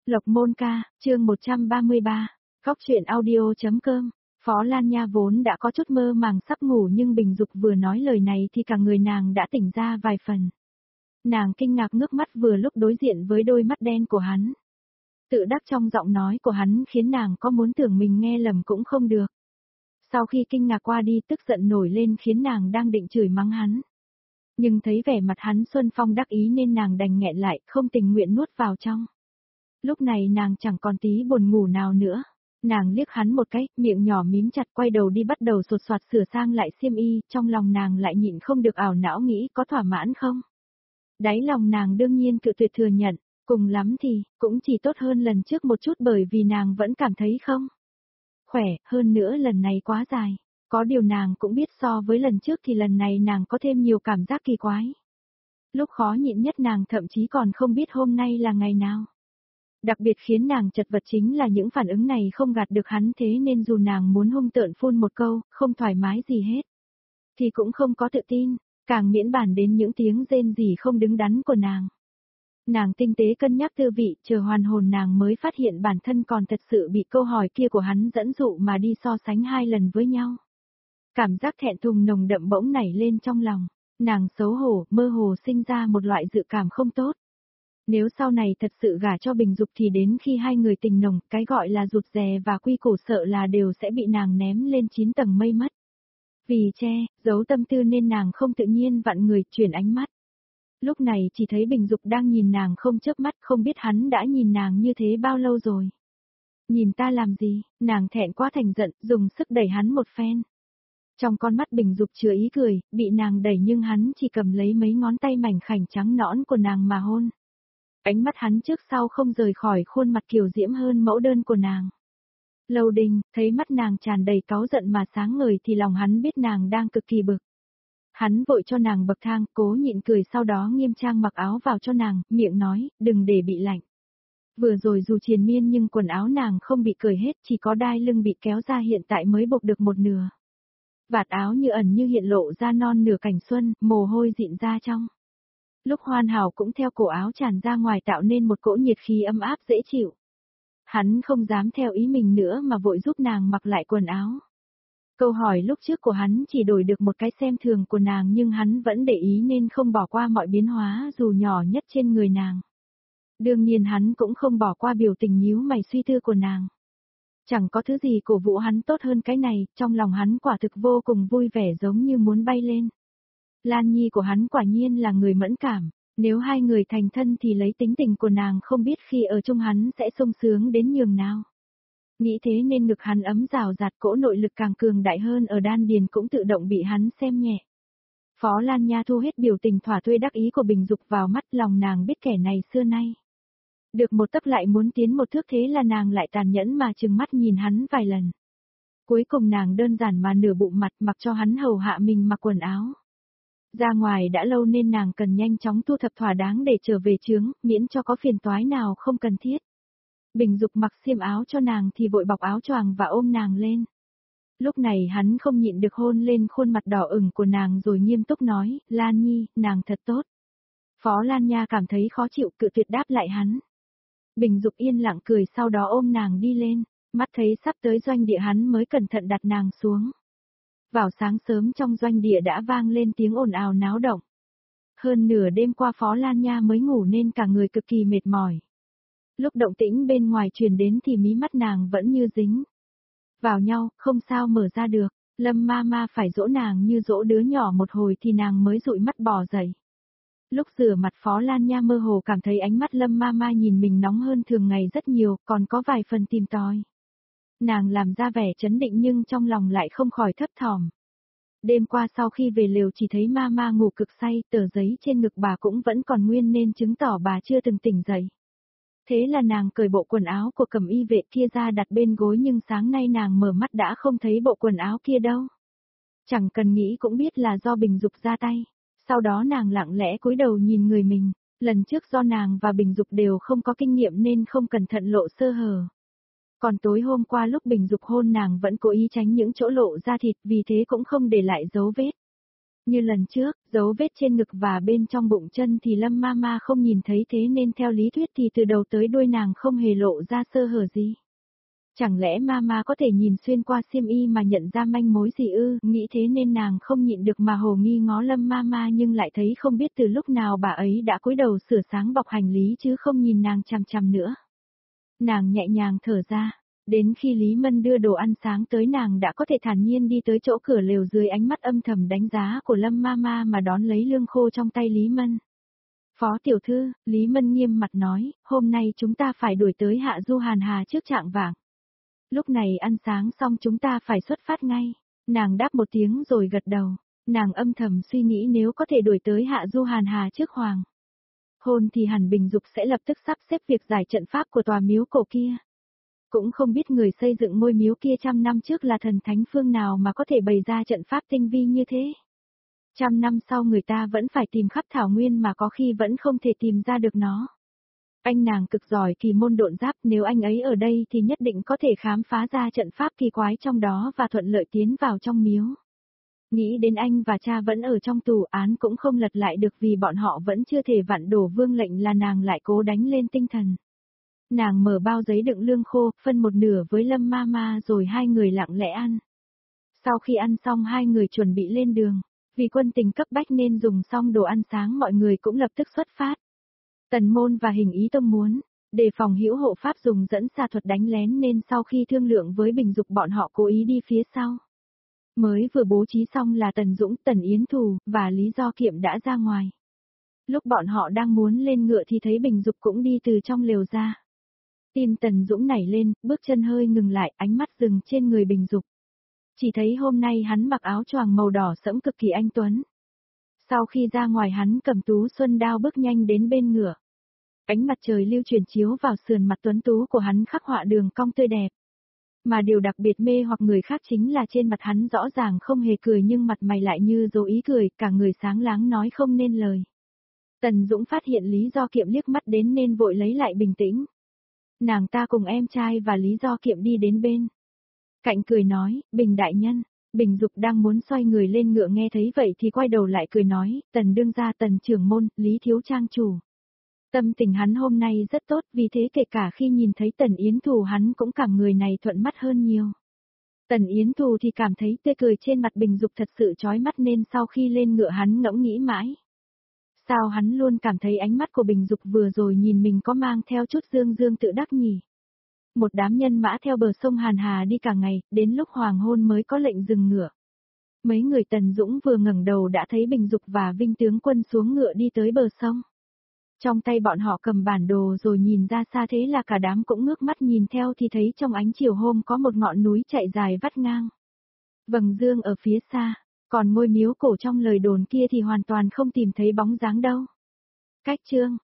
Lộc Môn Ca, chương 133, Góc truyện audio.com. Phó Lan Nha vốn đã có chút mơ màng sắp ngủ nhưng Bình Dục vừa nói lời này thì cả người nàng đã tỉnh ra vài phần. Nàng kinh ngạc ngước mắt vừa lúc đối diện với đôi mắt đen của hắn. Tự đắc trong giọng nói của hắn khiến nàng có muốn tưởng mình nghe lầm cũng không được. Sau khi kinh ngạc qua đi tức giận nổi lên khiến nàng đang định chửi mắng hắn. Nhưng thấy vẻ mặt hắn xuân phong đắc ý nên nàng đành nghẹn lại, không tình nguyện nuốt vào trong. Lúc này nàng chẳng còn tí buồn ngủ nào nữa. Nàng liếc hắn một cái, miệng nhỏ mím chặt quay đầu đi bắt đầu sột soạt sửa sang lại xiêm y, trong lòng nàng lại nhịn không được ảo não nghĩ có thỏa mãn không. Đáy lòng nàng đương nhiên cự tuyệt thừa nhận, cùng lắm thì, cũng chỉ tốt hơn lần trước một chút bởi vì nàng vẫn cảm thấy không khỏe, hơn nữa lần này quá dài. Có điều nàng cũng biết so với lần trước thì lần này nàng có thêm nhiều cảm giác kỳ quái. Lúc khó nhịn nhất nàng thậm chí còn không biết hôm nay là ngày nào. Đặc biệt khiến nàng chật vật chính là những phản ứng này không gạt được hắn thế nên dù nàng muốn hung tợn phun một câu, không thoải mái gì hết. Thì cũng không có tự tin, càng miễn bàn đến những tiếng rên rỉ không đứng đắn của nàng. Nàng tinh tế cân nhắc tư vị, chờ hoàn hồn nàng mới phát hiện bản thân còn thật sự bị câu hỏi kia của hắn dẫn dụ mà đi so sánh hai lần với nhau. Cảm giác thẹn thùng nồng đậm bỗng nảy lên trong lòng, nàng xấu hổ, mơ hồ sinh ra một loại dự cảm không tốt. Nếu sau này thật sự gả cho Bình Dục thì đến khi hai người tình nồng, cái gọi là rụt rè và quy củ sợ là đều sẽ bị nàng ném lên 9 tầng mây mất. Vì che, giấu tâm tư nên nàng không tự nhiên vặn người, chuyển ánh mắt. Lúc này chỉ thấy Bình Dục đang nhìn nàng không chớp mắt, không biết hắn đã nhìn nàng như thế bao lâu rồi. Nhìn ta làm gì, nàng thẹn quá thành giận, dùng sức đẩy hắn một phen. Trong con mắt Bình Dục chứa ý cười, bị nàng đẩy nhưng hắn chỉ cầm lấy mấy ngón tay mảnh khảnh trắng nõn của nàng mà hôn. Ánh mắt hắn trước sau không rời khỏi khuôn mặt kiều diễm hơn mẫu đơn của nàng. Lâu Đình, thấy mắt nàng tràn đầy cáu giận mà sáng ngời thì lòng hắn biết nàng đang cực kỳ bực. Hắn vội cho nàng bậc thang, cố nhịn cười sau đó nghiêm trang mặc áo vào cho nàng, miệng nói, đừng để bị lạnh. Vừa rồi dù triền miên nhưng quần áo nàng không bị cởi hết, chỉ có đai lưng bị kéo ra hiện tại mới buộc được một nửa. Vạt áo như ẩn như hiện lộ ra non nửa cảnh xuân, mồ hôi dịn ra trong. Lúc hoàn hảo cũng theo cổ áo tràn ra ngoài tạo nên một cỗ nhiệt khí ấm áp dễ chịu. Hắn không dám theo ý mình nữa mà vội giúp nàng mặc lại quần áo. Câu hỏi lúc trước của hắn chỉ đổi được một cái xem thường của nàng nhưng hắn vẫn để ý nên không bỏ qua mọi biến hóa dù nhỏ nhất trên người nàng. Đương nhiên hắn cũng không bỏ qua biểu tình nhíu mày suy tư của nàng. Chẳng có thứ gì cổ vũ hắn tốt hơn cái này, trong lòng hắn quả thực vô cùng vui vẻ giống như muốn bay lên. Lan Nhi của hắn quả nhiên là người mẫn cảm, nếu hai người thành thân thì lấy tính tình của nàng không biết khi ở chung hắn sẽ sung sướng đến nhường nào. Nghĩ thế nên ngực hắn ấm rào rạt, cỗ nội lực càng cường đại hơn ở đan điền cũng tự động bị hắn xem nhẹ. Phó Lan Nha thu hết biểu tình thỏa thuê đắc ý của Bình Dục vào mắt, lòng nàng biết kẻ này xưa nay. Được một tấc lại muốn tiến một thước, thế là nàng lại tàn nhẫn mà trừng mắt nhìn hắn vài lần. Cuối cùng nàng đơn giản mà nửa bụng mặt mặc cho hắn hầu hạ mình mặc quần áo. Ra ngoài đã lâu nên nàng cần nhanh chóng thu thập thỏa đáng để trở về chướng, miễn cho có phiền toái nào không cần thiết. Bình Dục mặc xiêm áo cho nàng thì vội bọc áo choàng và ôm nàng lên. Lúc này hắn không nhịn được hôn lên khuôn mặt đỏ ửng của nàng rồi nghiêm túc nói, Lan Nhi, nàng thật tốt. Phó Lan Nha cảm thấy khó chịu cự tuyệt đáp lại hắn. Bình Dục yên lặng cười sau đó ôm nàng đi lên, mắt thấy sắp tới doanh địa hắn mới cẩn thận đặt nàng xuống. Vào sáng sớm trong doanh địa đã vang lên tiếng ồn ào náo động. Hơn nửa đêm qua Phó Lan Nha mới ngủ nên cả người cực kỳ mệt mỏi. Lúc động tĩnh bên ngoài truyền đến thì mí mắt nàng vẫn như dính vào nhau, không sao mở ra được. Lâm ma phải dỗ nàng như dỗ đứa nhỏ một hồi thì nàng mới dụi mắt bò dậy. Lúc rửa mặt Phó Lan Nha mơ hồ cảm thấy ánh mắt Lâm ma nhìn mình nóng hơn thường ngày rất nhiều, còn có vài phần tìm tòi. Nàng làm ra vẻ trấn định nhưng trong lòng lại không khỏi thấp thỏm. Đêm qua sau khi về lều chỉ thấy ma ngủ cực say, tờ giấy trên ngực bà cũng vẫn còn nguyên nên chứng tỏ bà chưa từng tỉnh dậy. Thế là nàng cởi bộ quần áo của cẩm y vệ kia ra đặt bên gối nhưng sáng nay nàng mở mắt đã không thấy bộ quần áo kia đâu. Chẳng cần nghĩ cũng biết là do Bình Dục ra tay. Sau đó nàng lặng lẽ cúi đầu nhìn người mình, lần trước do nàng và Bình Dục đều không có kinh nghiệm nên không cẩn thận lộ sơ hở. Còn tối hôm qua lúc Bình Dục hôn nàng vẫn cố ý tránh những chỗ lộ ra thịt vì thế cũng không để lại dấu vết. Như lần trước, dấu vết trên ngực và bên trong bụng chân thì Lâm Mama không nhìn thấy, thế nên theo lý thuyết thì từ đầu tới đuôi nàng không hề lộ ra sơ hở gì. Chẳng lẽ Mama có thể nhìn xuyên qua xiêm y mà nhận ra manh mối gì ư? Nghĩ thế nên nàng không nhịn được mà hồ nghi ngó Lâm Mama, nhưng lại thấy không biết từ lúc nào bà ấy đã cúi đầu sửa sáng bọc hành lý chứ không nhìn nàng chằm chằm nữa. Nàng nhẹ nhàng thở ra. Đến khi Lý Mân đưa đồ ăn sáng tới, nàng đã có thể thản nhiên đi tới chỗ cửa lều dưới ánh mắt âm thầm đánh giá của Lâm Mama mà đón lấy lương khô trong tay Lý Mân. Phó tiểu thư, Lý Mân nghiêm mặt nói, hôm nay chúng ta phải đuổi tới Hạ Du Hàn Hà trước trạng vạng. Lúc này ăn sáng xong chúng ta phải xuất phát ngay. Nàng đáp một tiếng rồi gật đầu. Nàng âm thầm suy nghĩ nếu có thể đuổi tới Hạ Du Hàn Hà trước hoàng hôn thì hẳn Bình Dục sẽ lập tức sắp xếp việc giải trận pháp của tòa miếu cổ kia. Cũng không biết người xây dựng ngôi miếu kia trăm năm trước là thần thánh phương nào mà có thể bày ra trận pháp tinh vi như thế. Trăm năm sau người ta vẫn phải tìm khắp thảo nguyên mà có khi vẫn không thể tìm ra được nó. Anh nàng cực giỏi kỳ môn độn giáp, nếu anh ấy ở đây thì nhất định có thể khám phá ra trận pháp kỳ quái trong đó và thuận lợi tiến vào trong miếu. Nghĩ đến anh và cha vẫn ở trong tù, án cũng không lật lại được vì bọn họ vẫn chưa thể vặn đổ vương lệnh, là nàng lại cố đánh lên tinh thần. Nàng mở bao giấy đựng lương khô, phân một nửa với Lâm Mama rồi hai người lặng lẽ ăn. Sau khi ăn xong hai người chuẩn bị lên đường. Vì quân tình cấp bách nên dùng xong đồ ăn sáng mọi người cũng lập tức xuất phát. Tần Môn và Hình Ý Tông muốn đề phòng hữu hộ pháp dùng dẫn xa thuật đánh lén nên sau khi thương lượng với Bình Dục bọn họ cố ý đi phía sau. Mới vừa bố trí xong là Tần Dũng, Tần Yến Thù và Lý Do Kiệm đã ra ngoài. Lúc bọn họ đang muốn lên ngựa thì thấy Bình Dục cũng đi từ trong lều ra. Tim Tần Dũng nảy lên, bước chân hơi ngừng lại, ánh mắt dừng trên người Bình Dục. Chỉ thấy hôm nay hắn mặc áo choàng màu đỏ sẫm cực kỳ anh tuấn. Sau khi ra ngoài hắn cầm tú xuân đao bước nhanh đến bên ngựa. Ánh mặt trời lưu chuyển chiếu vào sườn mặt tuấn tú của hắn khắc họa đường cong tươi đẹp. Mà điều đặc biệt mê hoặc người khác chính là trên mặt hắn rõ ràng không hề cười nhưng mặt mày lại như dấu ý cười, cả người sáng láng nói không nên lời. Tần Dũng phát hiện Lý Do Kiệm liếc mắt đến nên vội lấy lại bình tĩnh. Nàng ta cùng em trai và Lý Do Kiệm đi đến bên cạnh cười nói, Bình đại nhân. Bình Dục đang muốn xoay người lên ngựa, nghe thấy vậy thì quay đầu lại cười nói, Tần đương gia, Tần trưởng môn, Lý thiếu trang chủ. Tâm tình hắn hôm nay rất tốt, vì thế kể cả khi nhìn thấy Tần Yến Thù hắn cũng cảm người này thuận mắt hơn nhiều. Tần Yến Thù thì cảm thấy tươi cười trên mặt Bình Dục thật sự chói mắt nên sau khi lên ngựa hắn ngẫm nghĩ mãi. Sao hắn luôn cảm thấy ánh mắt của Bình Dục vừa rồi nhìn mình có mang theo chút dương dương tự đắc nhỉ? Một đám nhân mã theo bờ sông Hàn Hà đi cả ngày, đến lúc hoàng hôn mới có lệnh dừng ngựa. Mấy người Tần Dũng vừa ngẩng đầu đã thấy Bình Dục và Vinh tướng quân xuống ngựa đi tới bờ sông. Trong tay bọn họ cầm bản đồ rồi nhìn ra xa, thế là cả đám cũng ngước mắt nhìn theo thì thấy trong ánh chiều hôm có một ngọn núi chạy dài vắt ngang. Vầng dương ở phía xa, còn ngôi miếu cổ trong lời đồn kia thì hoàn toàn không tìm thấy bóng dáng đâu. Cách chương